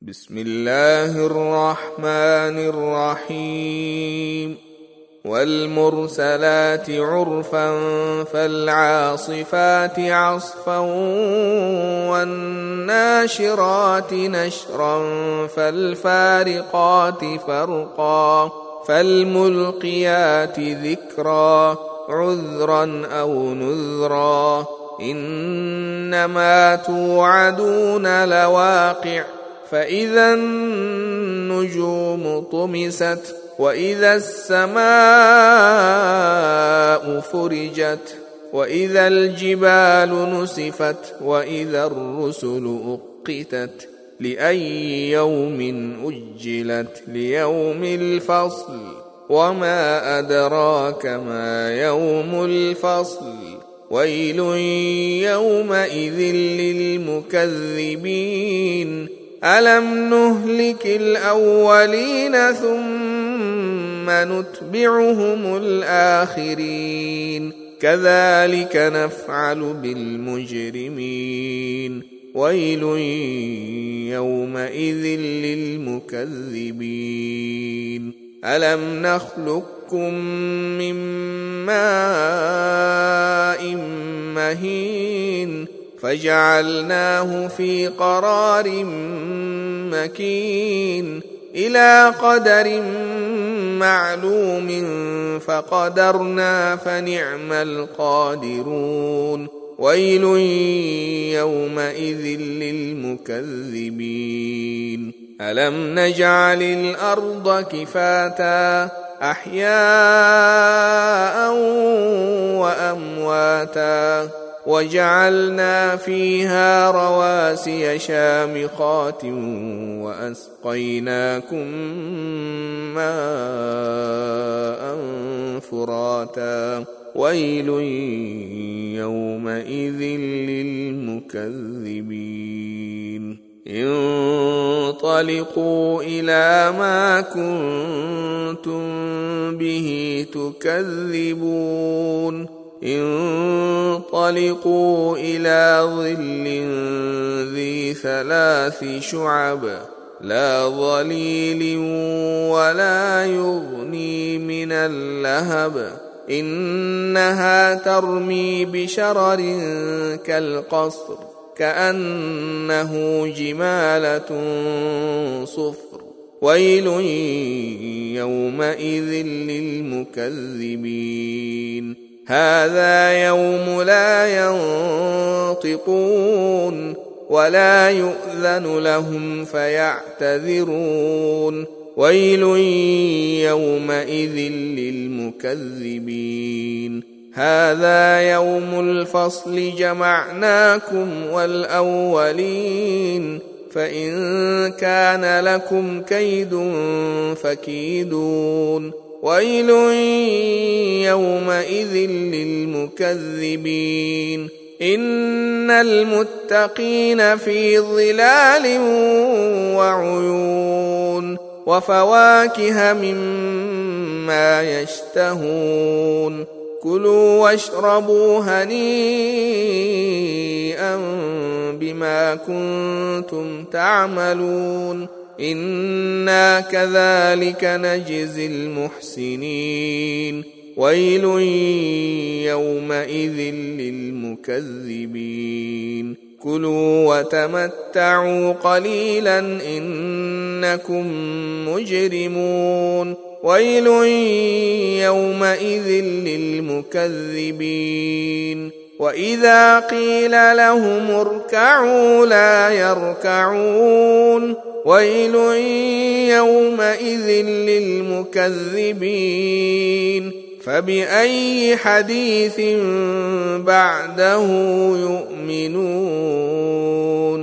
بسم الله الرحمن الرحيم والمرسلات عرفا فالعاصفات عصفا والناشرات نشرا فالفارقات فرقا فالملقيات ذكرا عذرا أو نذرا إنما توعدون لواقع فإذا النجوم طمست وإذا السماء فرجت وإذا الجبال نسفت وإذا الرسل أقتت لأي يوم أجلت ليوم الفصل وما أدراك ما يوم الفصل ويل يومئذ للمكذبين ألم نهلك الأولين ثم نتبعهم الآخرين كذلك نفعل بالمجرمين ويل يومئذ للمكذبين ألم نخلقكم من ماء مهين فجعلناه في قرار مكين إلى قدر معلوم فقدرنا فنعم القادرون ويل يومئذ للمكذبين ألم نجعل الأرض كفاتا أحياء وأمواتا وجعلنا فيها رواسي شامخات وأسقيناكم ماء فراتا ويل يومئذ للمكذبين انطلقوا إلى ما كنتم به تكذبون انطلقوا إلى ظل ذي 3 شعب لا ظليل ولا يغني من اللهب إنها ترمي بشرر كالقصر كأنه جمالة صفر ويل يومئذ للمكذبين هذا يوم لا ينطقون ولا يؤذن لهم فيعتذرون ويل يومئذ للمكذبين هذا يوم الفصل جمعناكم والأولين فإن كان لكم كيد فكيدون ويل يومئذ للمكذبين إن المتقين في ظلال وعيون وفواكه مما يشتهون كلوا واشربوا هنيئا بما كنتم تعملون إنا كذلك نجزي المحسنين ويل يومئذ للمكذبين كلوا وتمتعوا قليلا إنكم مجرمون ويل يومئذ للمكذبين وإذا قيل لهم اركعوا لا يركعون ويل يومئذ للمكذبين فبأي حديث بعده يؤمنون